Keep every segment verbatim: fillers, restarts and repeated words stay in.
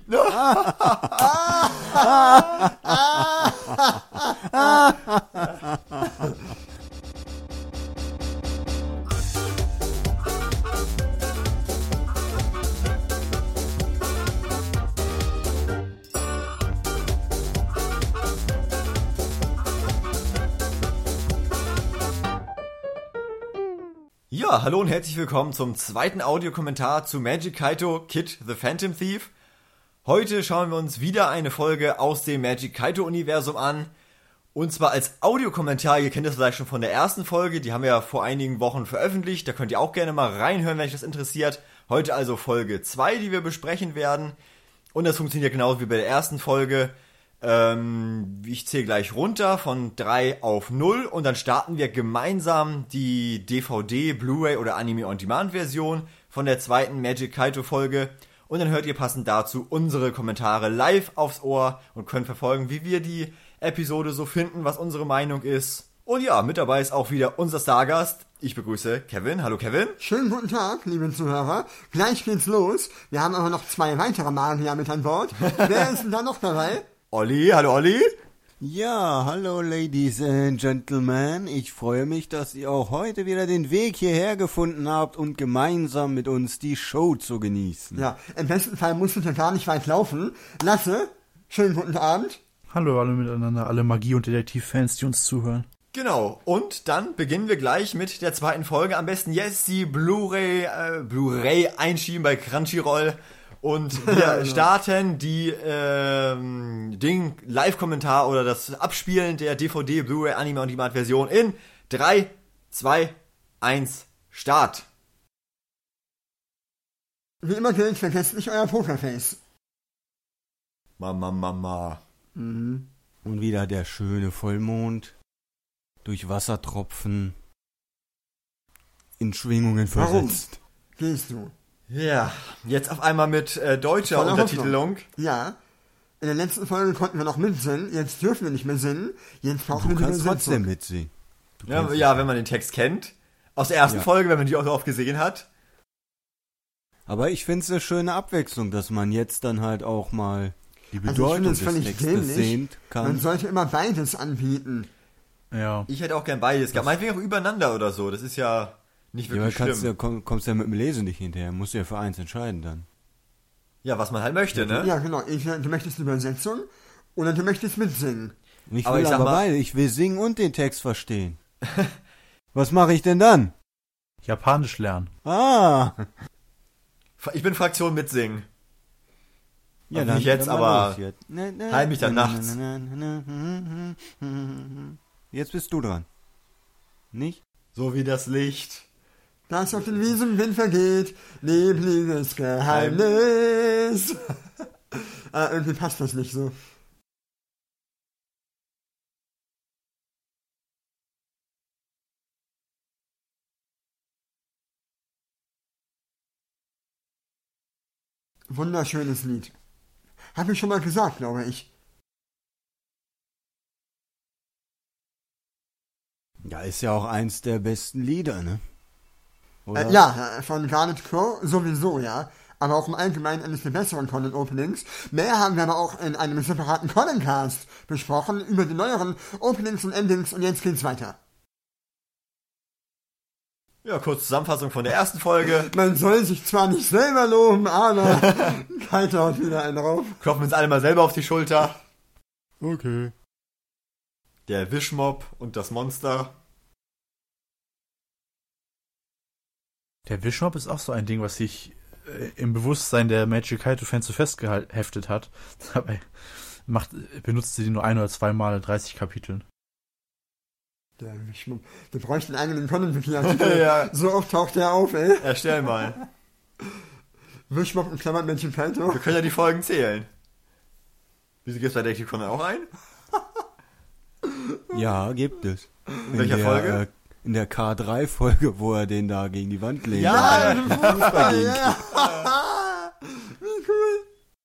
Ja, hallo und herzlich willkommen zum zweiten Audiokommentar zu Magic Kaito Kid the Phantom Thief. Heute schauen wir uns wieder eine Folge aus dem Magic Kaito Universum an. Und zwar als Audiokommentar, ihr kennt das vielleicht schon von der ersten Folge, die haben wir ja vor einigen Wochen veröffentlicht. Da könnt ihr auch gerne mal reinhören, wenn euch das interessiert. Heute also Folge zwei, die wir besprechen werden. Und das funktioniert genauso wie bei der ersten Folge. Ähm, ich zähle gleich runter von drei auf null und dann starten wir gemeinsam die D V D, Blu-ray oder Anime-on-Demand-Version von der zweiten Magic Kaito-Folge und dann hört ihr passend dazu unsere Kommentare live aufs Ohr und könnt verfolgen, wie wir die Episode so finden, was unsere Meinung ist. Und ja, mit dabei ist auch wieder unser Stargast. Ich begrüße Kevin. Hallo Kevin. Schönen guten Tag, liebe Zuhörer. Gleich geht's los. Wir haben aber noch zwei weitere Magier mit an Bord. Wer ist denn da noch dabei? Olli, hallo Olli. Ja, hallo Ladies and Gentlemen. Ich freue mich, dass ihr auch heute wieder den Weg hierher gefunden habt und gemeinsam mit uns die Show zu genießen. Ja, im besten Fall musstet ihr gar nicht weit laufen. Lasse, schönen guten Abend. Hallo alle miteinander, alle Magie- und Detektiv-Fans, die uns zuhören. Genau, und dann beginnen wir gleich mit der zweiten Folge. Am besten jetzt die Blu-ray, äh, Blu-ray einschieben bei Crunchyroll. Und wir starten die ähm, Ding Live-Kommentar oder das Abspielen der D V D, Blu-ray, Anime-on-Demand-Version in drei, zwei, eins, Start. Wie immer gilt, vergesst nicht euer Pokerface. Mama, Mama. Mhm. Und wieder der schöne Vollmond durch Wassertropfen in Schwingungen versetzt. Warum gehst du? Ja, jetzt auf einmal mit äh, deutscher Voller Untertitelung. Hoffnung. Ja, in der letzten Folge konnten wir noch mitsingen, jetzt dürfen wir nicht mehr singen, jetzt brauchen Du wir die kannst Übersetzung. trotzdem mitsingen. Du Ja, kannst ja, wenn man den Text kennt. Aus der ersten Ja. Folge, wenn man die auch oft gesehen hat. Aber ich finde es eine schöne Abwechslung, dass man jetzt dann halt auch mal die Also ich Bedeutung finde es des völlig Textes dämlich. sehen Man kann. sollte immer beides anbieten. Ja. Ich hätte auch gern beides. Meinetwegen auch übereinander oder so. Das ist ja nicht Ja, aber wirklich kannst schlimm. ja, komm, kommst ja mit dem Lesen nicht hinterher, musst du ja für eins entscheiden dann. Ja, was man halt möchte, ne? Ja, genau. Ich, du möchtest die Übersetzung oder du möchtest mitsingen. Ich Aber will ich sag aber mal- beide, ich will singen und den Text verstehen. Was mache ich denn dann? Japanisch lernen. Ah! Ich bin Fraktion mitsingen. Ja, Also nicht jetzt, mal aber los jetzt. Na, na, heim mich dann na, nachts. na, na, na, na. Jetzt bist du dran. Nicht? So wie das Licht. Das auf den Wiesen Wind vergeht, liebliches Geheimnis. ah, irgendwie passt das nicht so. Wunderschönes Lied. Hab ich schon mal gesagt, glaube ich. Ja, ist ja auch eins der besten Lieder, ne? Oder? Äh, ja, äh, von Garnet Crow sowieso, ja. Aber auch im Allgemeinen eines der besseren Conan-Openings. Mehr haben wir aber auch in einem separaten Conan-Cast besprochen über die neueren Openings und Endings und jetzt geht's weiter. Ja, kurz Zusammenfassung von der ersten Folge. Man soll sich zwar nicht selber loben, aber Kaito haut wieder einen drauf. Klopfen wir uns alle mal selber auf die Schulter. Okay. Der Wischmob und das Monster. Der Wischmob ist auch so ein Ding, was sich äh, im Bewusstsein der Magic Kaito-Fans so festgeheftet hat. Dabei macht, benutzt sie die nur ein oder zweimal in dreißig Kapiteln. Der Wischmob. Wir bräuchten einen eigenen Conan-Wiki-Artikel. Ja. So oft taucht der auf, ey. Erstell mal. Wischmob in Klammern Magic Kaito. Wir können ja die Folgen zählen. Wieso gibt's bei Detective Conan auch ein? Ja, gibt es. In welcher der, Folge? Äh, in der K drei Folge, wo er den da gegen die Wand legt. Ja, und dann den Fußball gegen- ja. Wie cool.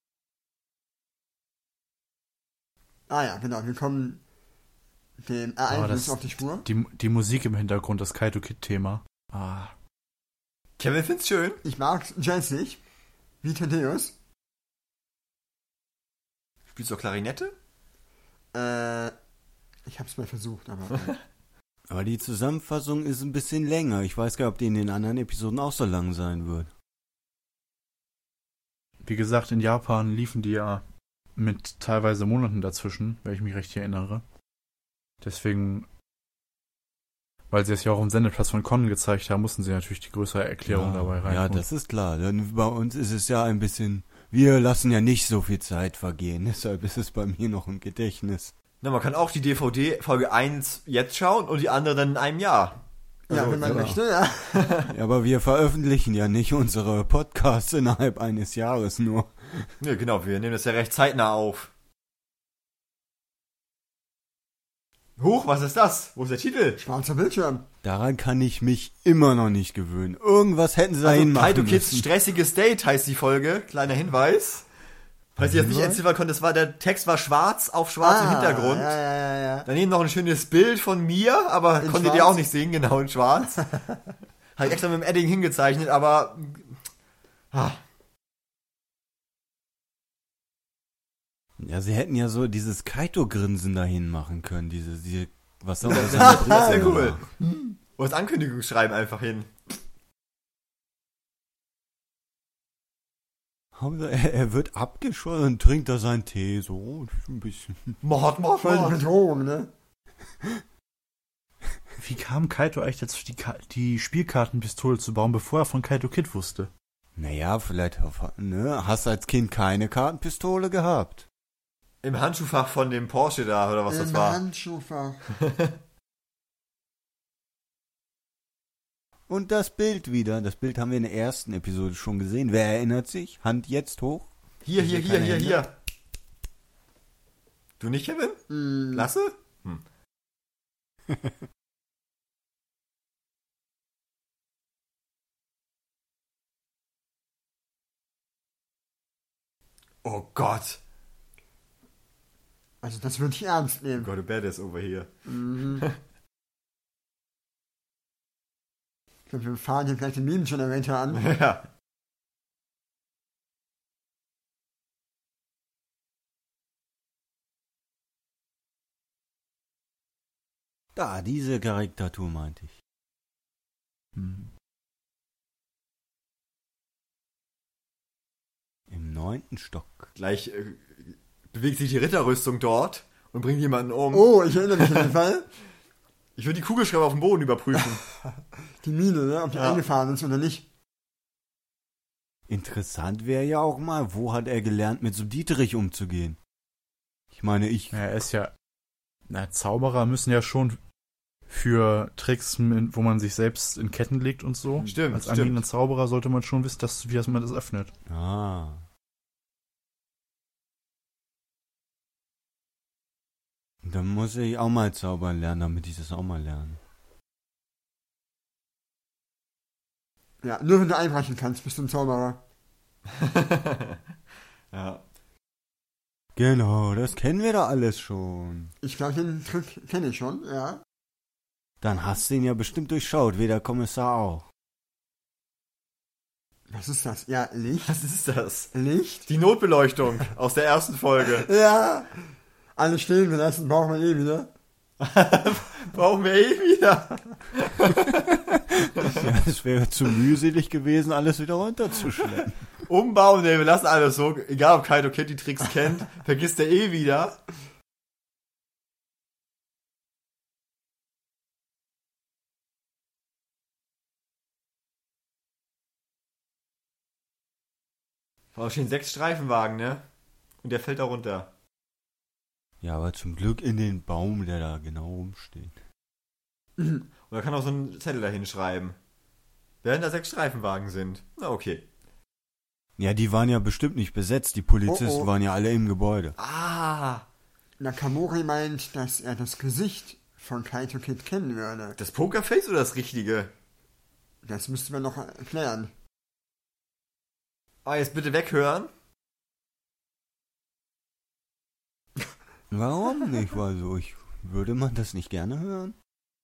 Ah ja, genau. Wir kommen dem Aber Ereignis das- auf die Spur. Die, die Musik im Hintergrund, das Kaito-Kid-Thema. Ah. Kevin find's schön. Ich mag's jazzig. Wie Thaddeus. Spielst du auch Klarinette? Äh, ich hab's mal versucht, aber... Aber die Zusammenfassung ist ein bisschen länger. Ich weiß gar nicht, ob die in den anderen Episoden auch so lang sein wird. Wie gesagt, in Japan liefen die ja mit teilweise Monaten dazwischen, wenn ich mich recht erinnere. Deswegen, weil sie es ja auch am Sendeplatz von Con gezeigt haben, mussten sie natürlich die größere Erklärung ja, dabei rein. Ja, das ist klar. Denn bei uns ist es ja ein bisschen... Wir lassen ja nicht so viel Zeit vergehen. Deshalb ist es bei mir noch im Gedächtnis. Na, man kann auch die D V D Folge eins jetzt schauen und die andere dann in einem Jahr. Ja, Also, wenn man ja. möchte, ja. Ja, aber wir veröffentlichen ja nicht unsere Podcasts innerhalb eines Jahres nur. Ja, genau, wir nehmen das ja recht zeitnah auf. Huch, was ist das? Wo ist der Titel? Schwarzer Bildschirm. Daran kann ich mich immer noch nicht gewöhnen. Irgendwas hätten sie Also, dahin machen Kaito Kids müssen. stressiges Date heißt die Folge. Kleiner Hinweis. Falls ihr das nicht entziffern konntet, das war, der Text war schwarz auf schwarzem Hintergrund. Ja, ja, ja, ja. Daneben noch ein schönes Bild von mir, aber In konntet ihr schwarz? auch nicht sehen, genau, in schwarz. Habe ich extra mit dem Edding hingezeichnet, aber... Ah, Ja, sie hätten ja so dieses Kaito-Grinsen dahin machen können. Diese, diese was soll das? das wäre cool. Oder das Ankündigungsschreiben einfach hin. Er, er wird abgeschossen und trinkt da seinen Tee. So ein bisschen. Mord, Mord, Voll die Mord. Bedrohung, ne? Wie kam Kaito eigentlich dazu, die, Ka- die Spielkartenpistole zu bauen, bevor er von Kaito Kid wusste? Naja, vielleicht ne, hast als Kind keine Kartenpistole gehabt. Im Handschuhfach von dem Porsche da, oder was das Im war. Handschuhfach. Und das Bild wieder. Das Bild haben wir in der ersten Episode schon gesehen. Wer erinnert sich? Hand jetzt hoch. Hier, hier, Diese hier, kleine hier, Hände. hier. Du nicht, Kevin? Mm, Lasse? Hm. Oh Gott. Also das würde ich ernst nehmen. Got a badass over here. Mhm. Ich glaube, wir fahren hier gleich den Meme-Generator an. Ja. Da, diese Karikatur meinte ich. Hm. Im neunten Stock. Gleich äh, bewegt sich die Ritterrüstung dort und bringt jemanden um. Oh, ich erinnere mich auf jeden Fall. Ich würde die Kugelschreiber auf dem Boden überprüfen. Die Mine, ne? Ob die Ja. eingefahren ist oder nicht. Interessant wäre ja auch mal, wo hat er gelernt, mit so Dieterich umzugehen? Ich meine, ich... Ja, er ist ja... Na, Zauberer müssen ja schon für Tricks, wo man sich selbst in Ketten legt und so. Stimmt, Als stimmt. angehender Zauberer sollte man schon wissen, dass, wie das man das öffnet. Ah. Dann muss ich auch mal zaubern lernen, damit ich das auch mal lerne. Ja, nur wenn du einbrechen kannst, bist du ein Zauberer. Ja. Genau, das kennen wir doch alles schon. Ich glaube, den Trick kenne ich schon, ja. Dann hast du ihn ja bestimmt durchschaut, wie der Kommissar auch. Was ist das? Ja, Licht? Was ist das? Licht? Die Notbeleuchtung aus der ersten Folge. Ja. Alle stehen gelassen, brauchen wir eh wieder. Brauchen wir eh wieder. Ja, es wäre zu mühselig gewesen, alles wieder runterzuschleppen. Umbauen, ey, wir lassen alles so. Egal, ob Kaito Kid die Tricks kennt, vergisst er eh wieder. Da stehen sechs Streifenwagen, ne? Und der fällt da runter. Ja, aber zum Glück in den Baum, der da genau rumsteht. Und da kann auch so ein Zettel da hinschreiben. Während da sechs Streifenwagen sind. Na, okay. Ja, die waren ja bestimmt nicht besetzt, die Polizisten Oh, oh. waren ja alle im Gebäude. Ah, Nakamori meint, dass er das Gesicht von Kaito Kid kennen würde. das Pokerface oder das richtige? Das müsste man noch erklären. Ah, jetzt bitte weghören. Warum nicht? Weil so, ich würde man das nicht gerne hören.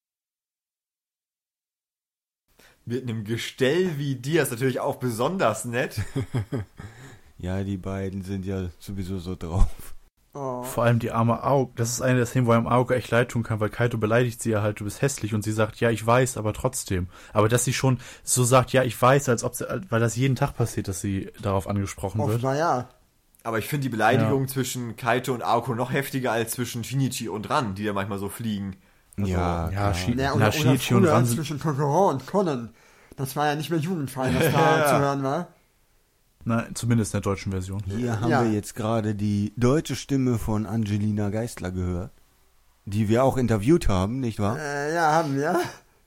Mit einem Gestell wie dir ist natürlich auch besonders nett. Ja, die beiden sind ja sowieso so drauf. Oh. Vor allem die arme Aoka. Das ist eine der Szenen, wo einem Aoka echt leid tun kann, weil Kaito beleidigt sie ja halt, du bist hässlich. Und sie sagt, ja, ich weiß, aber trotzdem. Aber dass sie schon so sagt, ja, ich weiß, als ob sie, weil das jeden Tag passiert, dass sie darauf angesprochen wird. Offenbar ja. Aber ich finde die Beleidigung Ja. zwischen Kaito und Aoko noch heftiger als zwischen Shinichi und Ran, die da manchmal so fliegen. Also, Ja, Ja, klar. Shi- Ja, na, oder, oder Shinichi und früher Ran. zwischen Kokoro und Conan. Das war ja nicht mehr jugendfrei, was da Ja. zu hören war. Na, zumindest in der deutschen Version. Hier haben Ja. wir jetzt gerade die deutsche Stimme von Angelina Geistler gehört, die wir auch interviewt haben, nicht wahr? Äh, ja, haben wir.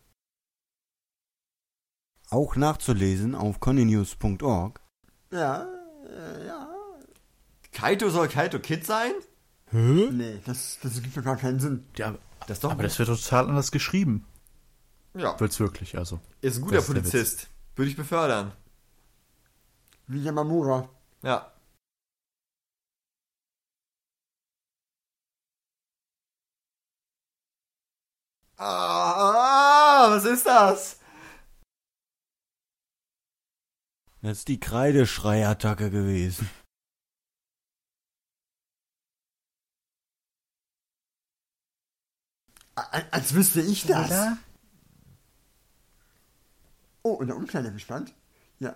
Auch nachzulesen auf connynews punkt org. Ja, äh, ja. Kaito soll Kaito Kid sein? Nee, das, das gibt doch gar keinen Sinn. Ja, Das ist doch aber das wird total anders geschrieben. ja, Wird's wirklich, also. ist ein guter das ist der Polizist. Würde ich befördern. Wie Yamamura. Ja. Ah, was ist das? Das ist die Kreideschreiattacke gewesen. A- Als wüsste ich das. Oh, und der Umkleider gespannt? Ja.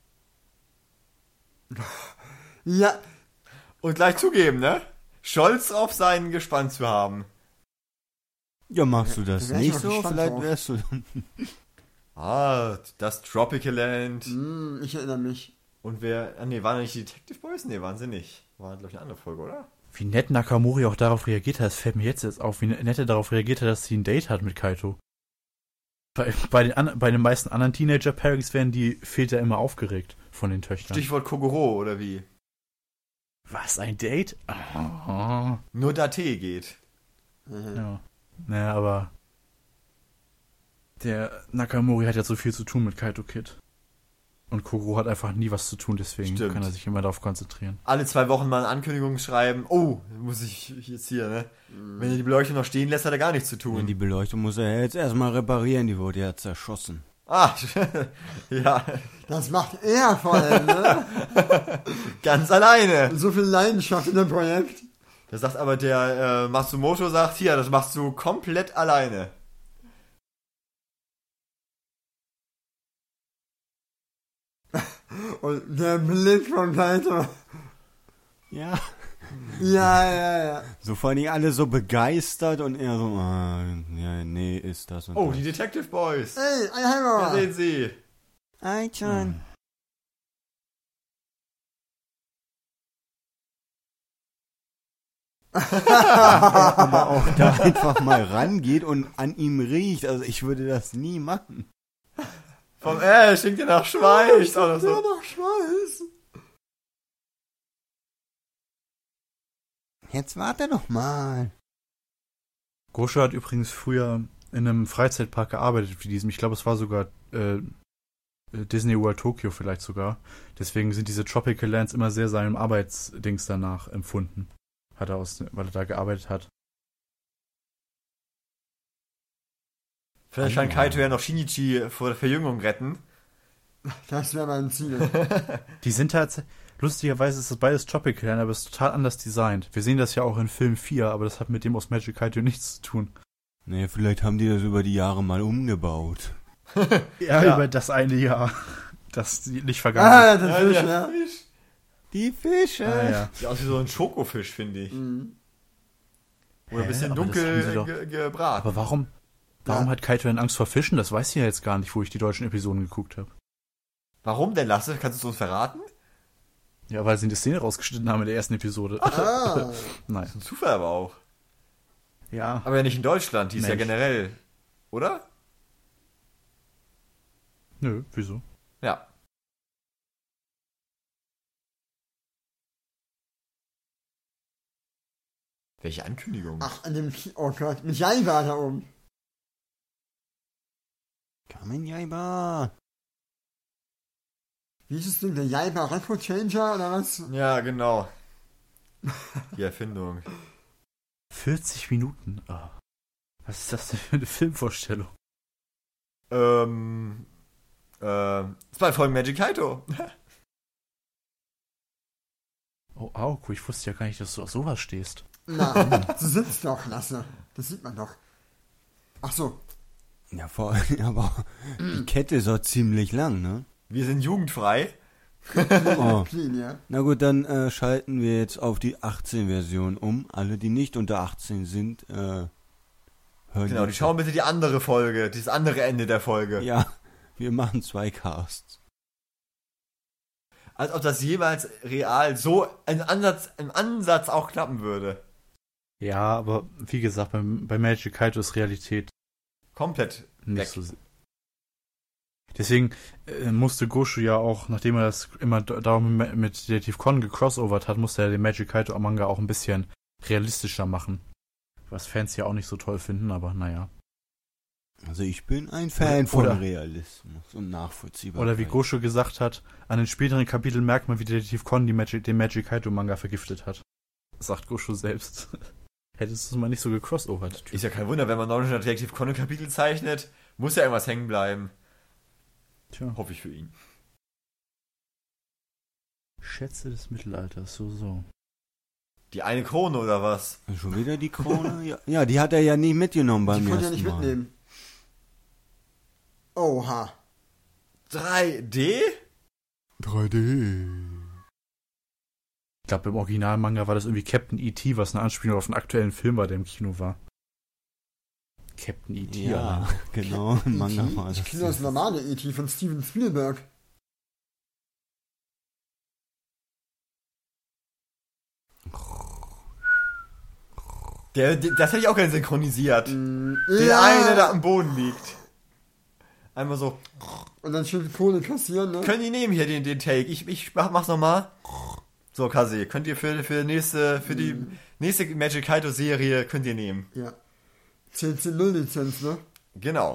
Ja, Und gleich zugeben, ne? Stolz auf sein Gespann zu haben. Ja, machst du das da wär ich nicht mal so? gespannt Vielleicht drauf. wärst du... Ah, das Tropical Land. hm, ich erinnere mich. Und wer. Ah, nee, waren nicht die Detective Boys? Nee, waren sie nicht. War, glaube ich, eine andere Folge, oder? Wie nett Nakamori auch darauf reagiert hat, das fällt mir jetzt erst auf, wie nett er darauf reagiert hat, dass sie ein Date hat mit Kaito. Bei, bei, den, an, bei den meisten anderen Teenager-Pairings werden die Väter immer aufgeregt von den Töchtern. Stichwort Kogoro, oder wie? Was, ein Date? Ah, Nur da Tee geht. ja. Naja, aber der Nakamori hat ja so viel zu tun mit Kaito Kid. Und Kogoro hat einfach nie was zu tun, deswegen Stimmt. kann er sich immer darauf konzentrieren. Alle zwei Wochen mal eine Ankündigung schreiben. Oh, muss ich jetzt hier, ne? Wenn er die Beleuchtung noch stehen lässt, hat er gar nichts zu tun. Ja, die Beleuchtung muss er jetzt erstmal reparieren, die wurde ja zerschossen. Ah, ja, Das macht er vor allem, ne? ganz alleine. So viel Leidenschaft in dem Projekt. Da sagt aber der äh, Matsumoto, sagt, hier, das machst du komplett alleine. Und der Blick von Kaito. Ja. Ja, ja, ja. So fanden die alle so begeistert und er so, ah, ja, nee, ist das und Oh, das. die Detective Boys. Ey, ein Da Hammer. sehen Sie. Aitan. Aber auch da einfach mal rangeht und an ihm riecht. Also ich würde das nie machen. Vom äh, stinkt dir nach Schweiß oder Ja, so. noch Schweiß. Jetzt warte doch mal. Gosho hat übrigens früher in einem Freizeitpark gearbeitet wie diesem. Ich glaube, es war sogar äh, Disney World Tokyo vielleicht sogar. Deswegen sind diese Tropical Lands immer sehr seinem Arbeitsdings danach empfunden. Hat er aus, weil er da gearbeitet hat. Vielleicht kann Kaito ja noch Shinichi vor der Verjüngung retten. Das wäre mein Ziel. Die sind halt, lustigerweise ist das beides Tropical Land, aber es ist total anders designt. Wir sehen das ja auch in Film vier, aber das hat mit dem aus Magic Kaito nichts zu tun. Nee, vielleicht haben die das über die Jahre mal umgebaut. Ja, Ja. über das eine Jahr, das nicht vergangen Ah, ist. das Ja, Fisch, der ja. Fisch. Die Fische. Ah, ja. Sieht aus wie so ein Schokofisch, finde ich. Mhm. Oder ein Hä? bisschen Aber das haben dunkel sie doch- ge gebraten. Aber warum, warum Ja. hat Kaito denn Angst vor Fischen? Das weiß ich ja jetzt gar nicht, wo ich die deutschen Episoden geguckt habe. Warum denn, Lasse? Kannst du es uns verraten? Ja, weil sie eine Szene rausgeschnitten haben in der ersten Episode. Ah, Nein. Ein Zufall aber auch. Ja. Aber ja nicht in Deutschland, die ist ja Mensch. generell. Oder? Nö, wieso? Ja. Welche Ankündigung? ach, an dem, Ki- oh Gott, mit Jaiba da oben. Kamen Jaiba. Wie ist das Ding, der Jaiba Record Changer oder was? Ja, genau. Die Erfindung. vierzig Minuten. Oh. Was ist das denn für eine Filmvorstellung? Ähm. Ähm. Zwei Folgen Magic Kaito. Oh, Aoko, ich wusste ja gar nicht, dass du auf sowas stehst. Na, du sitzt doch, Lasse. Das sieht man doch. Ach so. Ja, vor allem, aber die Kette ist auch ziemlich lang, ne? Wir sind jugendfrei. Oh. Clean, ja. Na gut, dann äh, schalten wir jetzt auf die achtzehn-Version um. Alle, die nicht unter achtzehn sind, äh, hören Genau, die jetzt- schauen bitte die andere Folge, das andere Ende der Folge. Ja, wir machen zwei Casts. Als ob das jeweils real so im Ansatz, im Ansatz auch klappen würde. Ja, aber wie gesagt, bei, bei Magic Kaito ist Realität Komplett nicht weg. so. Deswegen äh, musste Goshu ja auch, nachdem er das immer d- darum mit, mit Detective Con gecrossovert hat, musste er den Magic Kaito Manga auch ein bisschen realistischer machen. Was Fans ja auch nicht so toll finden, aber naja. Also ich bin ein Fan Oder- von oder- Realismus und Nachvollziehbarkeit. Oder wie Goshu gesagt hat, an den späteren Kapiteln merkt man, wie Detective Con die Magic, den Magic Kaito Manga vergiftet hat. Das sagt Goshu selbst. Hättest du es mal nicht so gecrossovert. Ist ja kein Wunder, wenn man neunhundert Detective Conan Kapitel zeichnet, muss ja irgendwas hängen bleiben. Tja, Hoffe ich für ihn. Schätze des Mittelalters, so, so. Die eine Krone oder was? Schon wieder die Krone? Ja, ja, die hat er ja nie mitgenommen beim Die konnte ersten ja nicht Mal. mitnehmen. Oha. drei D? drei D. Ich glaube, im Originalmanga war das irgendwie Captain E T, was eine Anspielung auf einen aktuellen Film war, der im Kino war. Captain E T, Ja, Alter. genau, im Manga E T? war das. Ich kenne das normale E T von Steven Spielberg. Der, der, das hätte ich auch gerne synchronisiert. Mm, Den ja. einen, der da am Boden liegt. Einmal so. Und dann schön Kohle kassieren, ne? Können die nehmen hier den, den Take? Ich, ich mach, mach's nochmal. So, Kase, könnt ihr für, für, nächste, für die nächste Magic Kaito Serie könnt ihr nehmen. Ja. zehn zu null Lizenz, ne? Genau.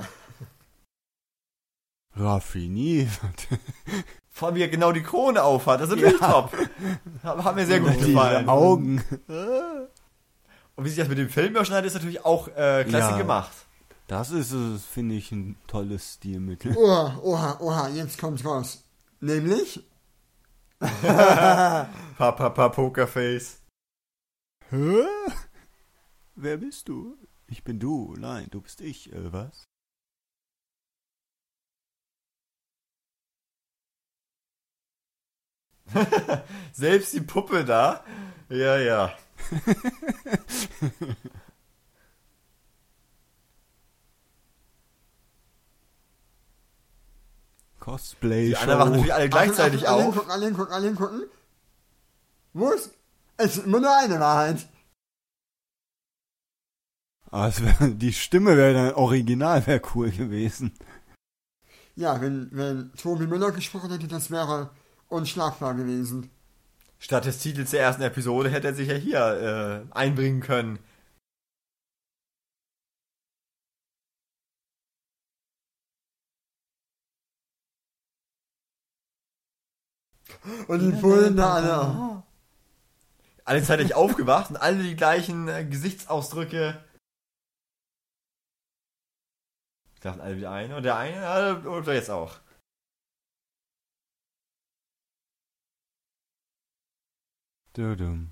Raffiniert. Vor allem, wie er genau die Krone aufhat. Das ist wirklich top. Hat, hat mir sehr gut Die gefallen. Augen. Und wie sich das mit dem Film überschneidet, ist natürlich auch äh, klasse Ja. gemacht. Das ist, äh, finde ich, ein tolles Stilmittel. Oha, oha, oha, jetzt kommt's raus. Nämlich? Papa, Papa, Pokerface. Hä? Wer bist du? Ich bin du. Nein, du bist ich. Äh, was? Selbst die Puppe da. Ja, ja. Cosplay Die anderen machen natürlich alle gleichzeitig Achtung, Achtung, auf. Gucken, alle hingucken, alle hingucken. Wo ist? Es ist immer nur eine Wahrheit. Ah, es wär, die Stimme wäre dann original, wäre cool gewesen. Ja, wenn, wenn Tobi Müller gesprochen hätte, das wäre unschlagbar gewesen. Statt des Titels der ersten Episode hätte er sich ja hier äh, einbringen können. Und die Bullen da alle. Alle zeitlich aufgewacht und alle die gleichen äh, Gesichtsausdrücke. Ich dachte alle wieder eine und der eine äh, oder jetzt auch. Dudum.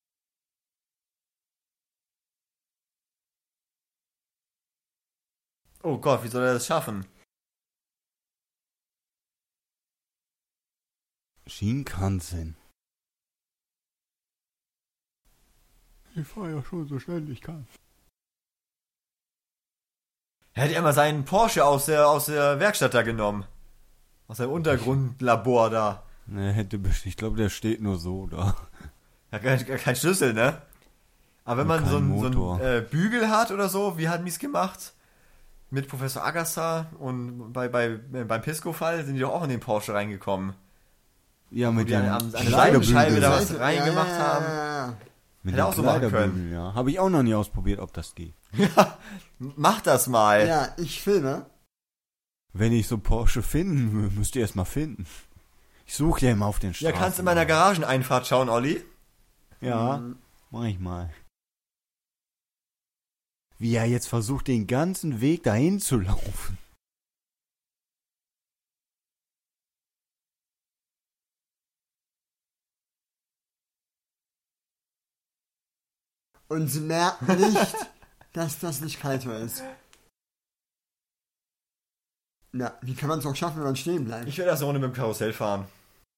Oh Gott, wie soll er das schaffen? Shinkansen. Ich fahre ja schon so schnell ich kann. Er hätte ja mal seinen Porsche aus der, aus der Werkstatt da genommen. Aus seinem Untergrundlabor da. Ne, hätte bestimmt. Ich glaube, der steht nur so da. Ja, kein, kein Schlüssel, ne? Aber wenn Und man so kein einen so Motor. einen, äh, Bügel hat oder so, wie hat Mies gemacht? Mit Professor Agassa und bei, bei, äh, beim Pisco-Fall sind die doch auch in den Porsche reingekommen. Ja, Wo mit die dem an, an eine Kleiderbügel. Seitenscheibe da was Seite- reingemacht ja, ja, haben. ja, ja. Mit Hätte dem auch so machen Kleiderbügel, können. ja. Habe ich auch noch nie ausprobiert, ob das geht. Mach das mal. Ja, ich filme. Wenn ich so Porsche finden, müsst ihr erst mal finden. Ich suche ja immer auf den Ja, Straßen. kannst in meiner Garageneinfahrt schauen, Olli. Ja, Mhm. mach ich mal. Wie er jetzt versucht, den ganzen Weg dahin zu laufen. Und sie merken nicht, dass das nicht Kaito ist. Ja, wie kann man es auch schaffen, wenn man stehen bleibt? Ich werde erst eine Runde mit dem Karussell fahren.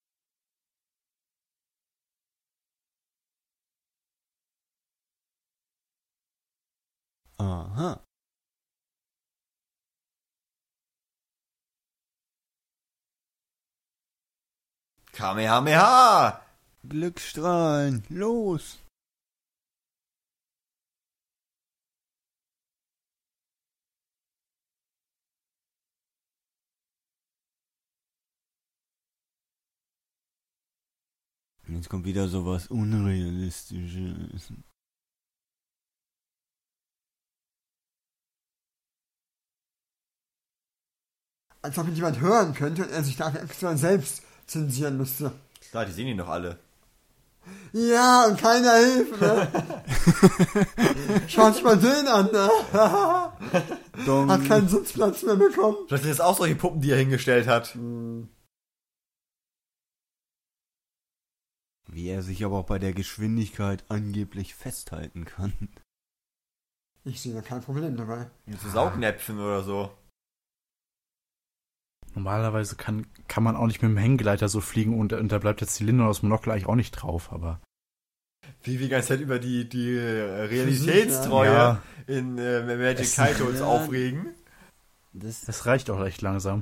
Aha. Kamehameha! Glücksstrahlen, los! Jetzt kommt wieder sowas Unrealistisches. Als ob ihn jemand hören könnte und er sich dafür extra selbst zensieren müsste. Klar, die sehen ihn doch alle. Ja, und keiner hilft, ne? Schaut sich mal den an, ne? Hat keinen Sitzplatz mehr bekommen. Vielleicht sind das auch solche Puppen, die er hingestellt hat. Wie er sich aber auch bei der Geschwindigkeit angeblich festhalten kann. Ich sehe da kein Problem dabei. Mit so Saugnäpfen oder so. Normalerweise kann, kann man auch nicht mit dem Hängegleiter so fliegen und, und da bleibt der Zylinder aus dem Monokel eigentlich auch nicht drauf, aber... Wie wir die ganze Zeit über die, die Realitätstreue ja. in äh, Magic Es- Kaito uns ja. aufregen. Das, Das reicht auch recht langsam.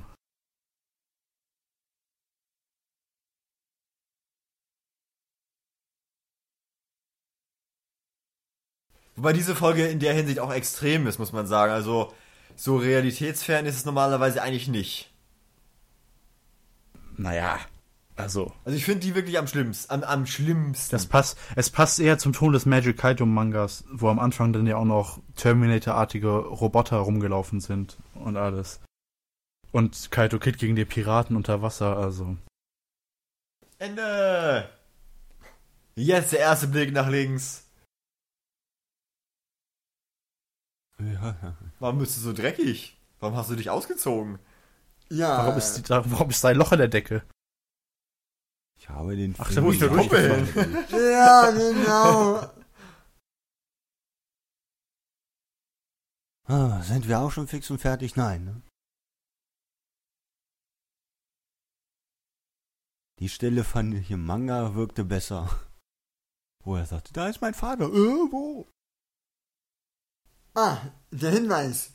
Wobei diese Folge in der Hinsicht auch extrem ist, muss man sagen. Also so realitätsfern ist es normalerweise eigentlich nicht. Naja, also... Also ich finde die wirklich am schlimmsten. Am, am schlimmsten. Das passt, es passt eher zum Ton des Magic Kaito Mangas, wo am Anfang dann ja auch noch Terminator-artige Roboter rumgelaufen sind und alles. Und Kaito Kid gegen die Piraten unter Wasser, also... Ende! Jetzt der erste Blick nach links. ja, Warum bist du so dreckig? Warum hast du dich ausgezogen? Ja. Warum ist, die, da, warum ist da ein Loch in der Decke? ich habe den Ach, Film da muss ich nicht nur durchgefallen. ausgefallen. Ja, genau. Ah, sind wir auch schon fix und fertig? Nein, ne? Die Stelle fand ich im Manga wirkte besser. Wo er sagte, da ist mein Vater. Äh, wo? Ah, der Hinweis.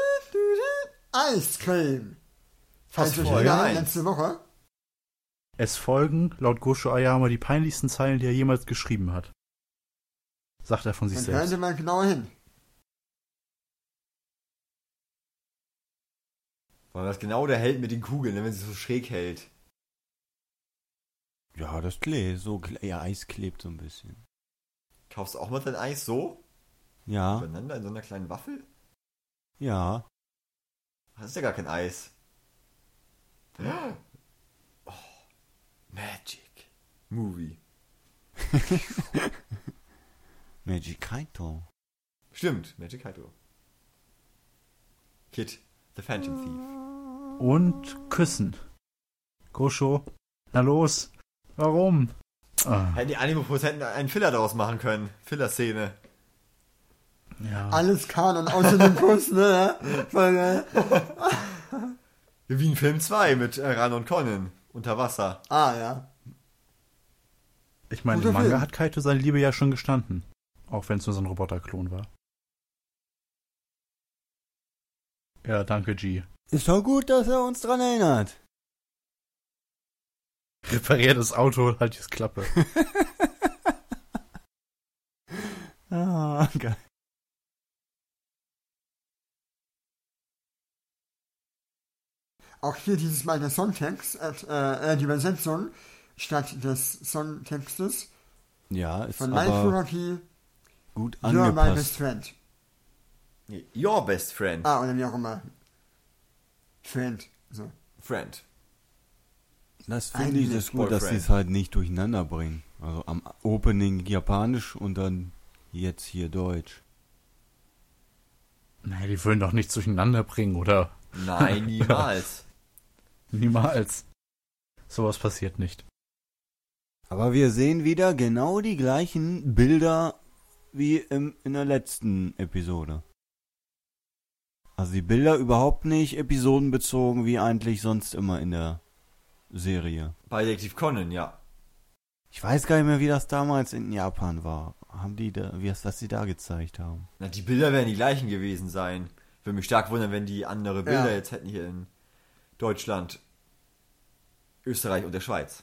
Eiscreme. Falls euch Folge erinnern, eins. letzte Woche. Es folgen, laut Gosho Ayama, die peinlichsten Zeilen, die er jemals geschrieben hat. Sagt er von sich Dann hören selbst. Sie mal genauer hin. Weil das genau der Held mit den Kugeln, ne, wenn sie so schräg hält. Ja, das Klee, so Klee, ja, Eis klebt so ein bisschen. Kaufst du auch mal dein Eis so? Ja, Übereinander in so einer kleinen Waffel? ja. Das ist ja gar kein Eis. Oh, Magic. Movie. Magic Kaito. Stimmt, Magic Kaito. Kid, the Phantom Thief. Und küssen. Gosho, na los. Warum? Ah, Hätten die Anime-Produzenten einen Filler daraus machen können. Filler-Szene. ja. Alles Kanon außer dem Kuss, ne? Weil, äh, Wie in Film zwei mit äh, Ran und Conan. Unter Wasser. ah, ja. Ich meine, Guter im Manga Film. hat Kaito seine Liebe ja schon gestanden. Auch wenn es nur so ein Roboterklon war. Ja, danke, G. Ist doch gut, dass er uns dran erinnert. Reparier das Auto, halt jetzt Klappe. Ah, geil. Auch hier dieses Mal der Songtext, äh, äh, die Übersetzung statt des Songtextes Ja, ist von My aber Furoki, gut You're My Best angepasst. Friend. Nee, Your Best Friend. Ah, oder wie auch immer. Friend, so. Friend. Das finde Eigentlich ich das gut, dass sie Boyfriend. es halt nicht durcheinander bringen. Also am Opening Japanisch und dann jetzt hier Deutsch. Nein, die würden doch nichts durcheinander bringen, oder? Nein, niemals. Niemals. Sowas passiert nicht. Aber wir sehen wieder genau die gleichen Bilder wie im, in der letzten Episode. Also die Bilder überhaupt nicht episodenbezogen, wie eigentlich sonst immer in der Serie. Bei Detektiv Conan, ja. Ich weiß gar nicht mehr, wie das damals in Japan war. Haben die da, wie es, was sie da gezeigt haben? Na, die Bilder werden die gleichen gewesen sein. Würde mich stark wundern, wenn die andere Bilder Ja. jetzt hätten hier in Deutschland, Österreich und der Schweiz.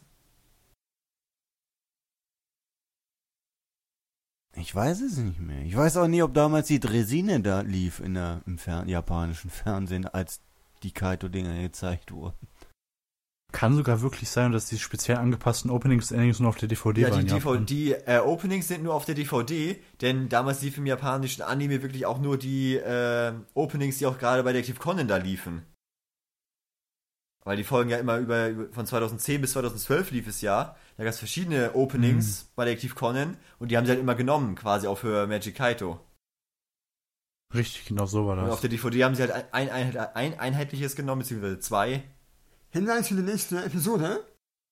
Ich weiß es nicht mehr. Ich weiß auch nicht, ob damals die Dresine da lief in der, im Fer- japanischen Fernsehen, als die Kaito-Dinger gezeigt wurden. Kann sogar wirklich sein, dass die speziell angepassten Openings und Endings nur auf der D V D Ja, waren. die, D V D, Japan. die äh, Openings sind nur auf der D V D, denn damals lief im japanischen Anime wirklich auch nur die äh, Openings, die auch gerade bei Detektiv Conan da liefen. Weil die Folgen ja immer über, über von zweitausendzehn bis zweitausendzwölf lief es ja. Da gab es verschiedene Openings Mhm. bei Detektiv Conan und die haben sie halt immer genommen, quasi auch für Magic Kaito. Richtig, genau so war Und auf das. der D V D haben sie halt ein, ein, ein einheitliches genommen, beziehungsweise zwei. Hinweis für die nächste Episode.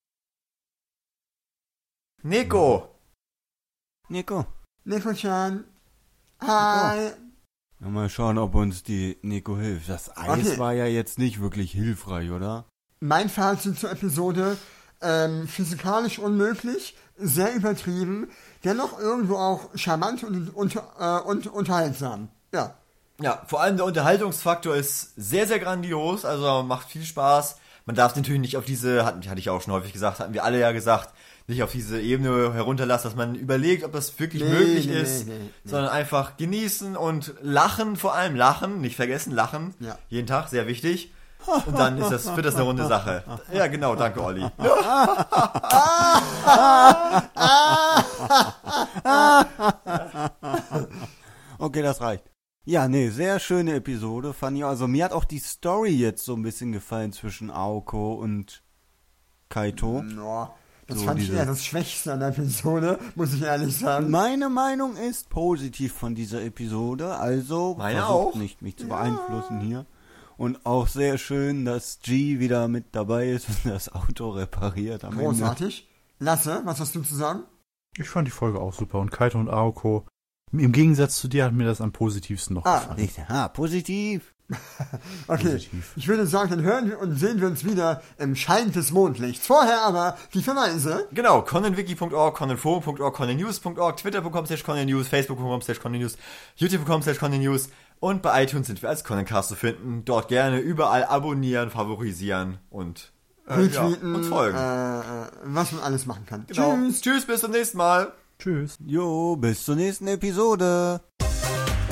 Neko! Nico. Neko-chan. Hi. Ja, mal schauen, ob uns die Nico hilft. Das Eis Okay. war ja jetzt nicht wirklich hilfreich, oder? Mein Fazit zur Episode. Ähm, physikalisch unmöglich, sehr übertrieben, dennoch irgendwo auch charmant und, und, äh, und unterhaltsam. Ja. Ja, vor allem der Unterhaltungsfaktor ist sehr, sehr grandios, also macht viel Spaß. Man darf natürlich nicht auf diese, hatten, hatte ich auch schon häufig gesagt, hatten wir alle ja gesagt, nicht auf diese Ebene herunterlassen, dass man überlegt, ob das wirklich Nee, möglich nee, ist, nee, nee, nee. sondern einfach genießen und lachen, vor allem lachen, nicht vergessen, lachen, Ja. jeden Tag, sehr wichtig. Und dann ist das, wird das eine runde Sache. Ja, genau, danke, Olli. Okay, das reicht. Ja, nee, sehr schöne Episode, fand ich. Also mir hat auch die Story jetzt so ein bisschen gefallen zwischen Aoko und Kaito. Ja, das So fand ich diese- eher das Schwächste an der Episode, muss ich ehrlich sagen. Meine Meinung ist positiv von dieser Episode, also Meine versucht auch. nicht mich zu beeinflussen hier. Und auch sehr schön, dass G wieder mit dabei ist und das Auto repariert am Ende. Großartig. Lasse, was hast du zu sagen? Ich fand die Folge auch super. Und Kaito und Aoko, im Gegensatz zu dir hat mir das am positivsten noch Ah, gefallen. Nicht, ah, positiv. Okay, Positiv. ich würde sagen, dann hören wir und sehen wir uns wieder im Schein des Mondlichts. Vorher aber die Verweise. Genau, conanwiki punkt org, conanforum punkt org, conannews punkt org, twitter punkt com slash conannews, facebook punkt com slash conannews, youtube punkt com slash conannews und bei iTunes sind wir als Conancast zu finden. Dort gerne überall abonnieren, favorisieren und äh, ja, Retweeten, uns folgen. äh, äh, was man alles machen kann. Genau. Tschüss. Tschüss, bis zum nächsten Mal. Tschüss. Jo, bis zur nächsten Episode.